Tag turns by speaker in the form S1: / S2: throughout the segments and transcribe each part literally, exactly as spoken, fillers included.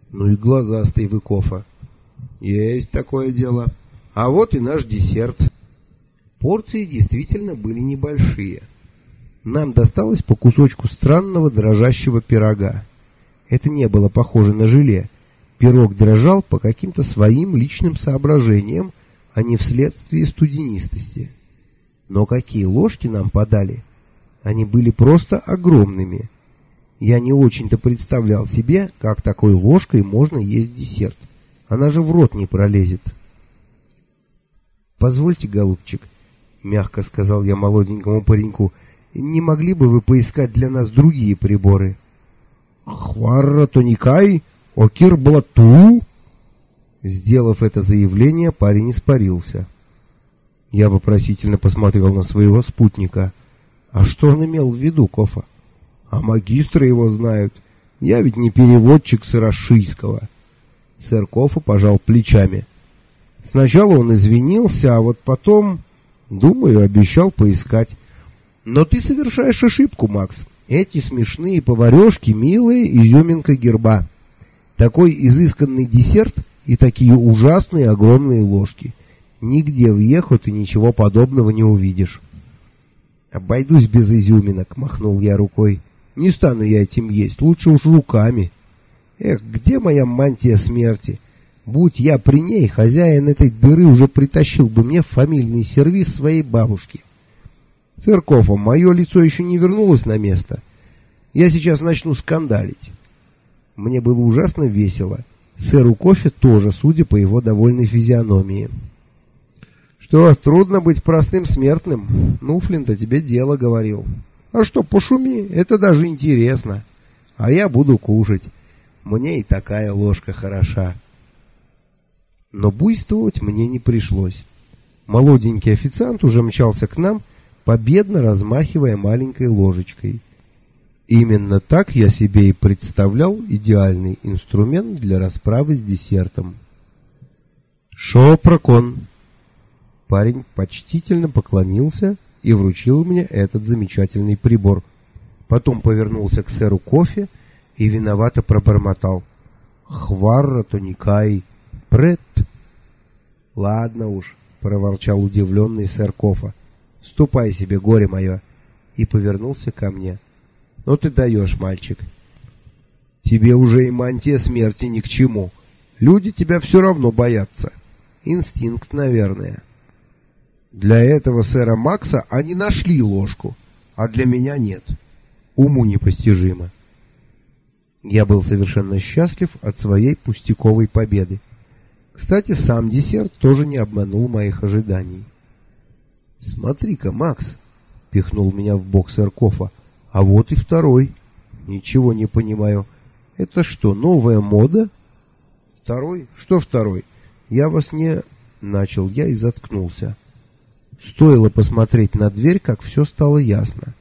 S1: Ну и глазастый вы, Кофа. Есть такое дело. А вот и наш десерт. Порции действительно были небольшие. Нам досталось по кусочку странного дрожащего пирога. Это не было похоже на желе. Пирог дрожал по каким-то своим личным соображениям, а не вследствие студенистости. Но какие ложки нам подали? Они были просто огромными. Я не очень-то представлял себе, как такой ложкой можно есть десерт. Она же в рот не пролезет. «Позвольте, голубчик», — мягко сказал я молоденькому пареньку, — «не могли бы вы поискать для нас другие приборы?» «Хварра тоникай, окир блату?» Сделав это заявление, парень испарился. Я вопросительно посмотрел на своего спутника. «А что он имел в виду, Кофа?» «А магистры его знают. Я ведь не переводчик с рашийского». Сэр Кофа пожал плечами. Сначала он извинился, а вот потом, думаю, обещал поискать. Но ты совершаешь ошибку, Макс. Эти смешные поварешки — милая изюминка герба. Такой изысканный десерт и такие ужасные огромные ложки. Нигде в Ехо ты ничего подобного не увидишь. «Обойдусь без изюминок», — махнул я рукой. «Не стану я этим есть, лучше уж руками. Эх, где моя мантия смерти? Будь я при ней, хозяин этой дыры уже притащил бы мне фамильный сервиз своей бабушки. Сэр Кофа, мое лицо еще не вернулось на место. Я сейчас начну скандалить». Мне было ужасно весело. Сэру Кофе тоже, судя по его довольной физиономии. «Что, трудно быть простым смертным? Нуфлин-то тебе дело говорил. А что, пошуми, это даже интересно. А я буду кушать. Мне и такая ложка хороша». Но буйствовать мне не пришлось. Молоденький официант уже мчался к нам, победно размахивая маленькой ложечкой. Именно так я себе и представлял идеальный инструмент для расправы с десертом. «Шопрокон!» Парень почтительно поклонился и вручил мне этот замечательный прибор. Потом повернулся к сэру Кофе и виновато пробормотал: «Хварра тоникай, прет». «Ладно уж», — проворчал удивленный сэр Кофа, — «ступай себе, горе мое», и повернулся ко мне. «Ну ты даешь, мальчик. Тебе уже и мантия смерти ни к чему. Люди тебя все равно боятся. Инстинкт, наверное». Для этого сэра Макса они нашли ложку, а для меня нет. Уму непостижимо. Я был совершенно счастлив от своей пустяковой победы. Кстати, сам десерт тоже не обманул моих ожиданий. «Смотри-ка, Макс!» — пихнул меня в бок сэр Кофа. «А вот и второй. Ничего не понимаю. Это что, новая мода?» «Второй? Что второй? Я вас не...» — начал я и заткнулся. Стоило посмотреть на дверь, как все стало ясно.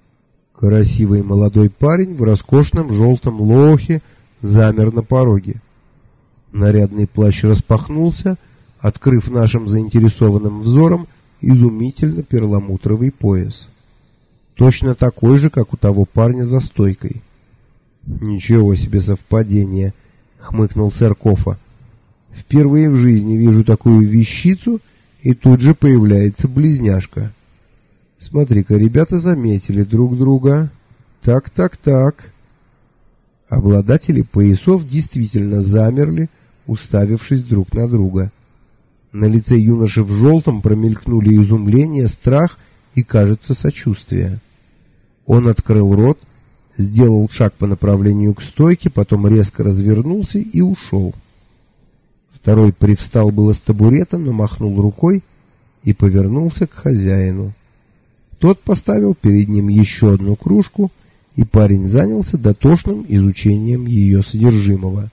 S1: Красивый молодой парень в роскошном желтом лохе замер на пороге. Нарядный плащ распахнулся, открыв нашим заинтересованным взором изумительно перламутровый пояс. Точно такой же, как у того парня за стойкой. «Ничего себе совпадение!» — хмыкнул сэр Кофа. «Впервые в жизни вижу такую вещицу, и тут же появляется близняшка. Смотри-ка, ребята заметили друг друга. Так, так, так». Обладатели поясов действительно замерли, уставившись друг на друга. На лице юноши в желтом промелькнули изумление, страх и, кажется, сочувствие. Он открыл рот, сделал шаг по направлению к стойке, потом резко развернулся и ушел. Второй привстал было с табурета, но махнул рукой и повернулся к хозяину. Тот поставил перед ним еще одну кружку, и парень занялся дотошным изучением ее содержимого.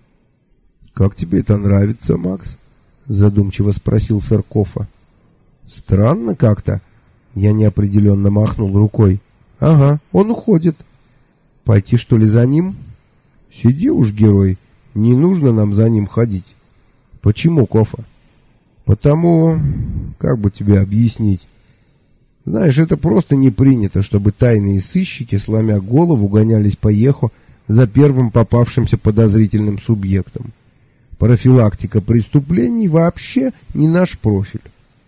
S1: «Как тебе это нравится, Макс?» — задумчиво спросил сэр Кофа. «Странно как-то». Я неопределенно махнул рукой. «Ага, он уходит. Пойти, что ли, за ним?» «Сиди уж, герой, не нужно нам за ним ходить». «Почему, Кофа?» «Потому... как бы тебе объяснить? Знаешь, это просто не принято, чтобы тайные сыщики, сломя голову, гонялись по Ехо за первым попавшимся подозрительным субъектом. Профилактика преступлений вообще не наш профиль.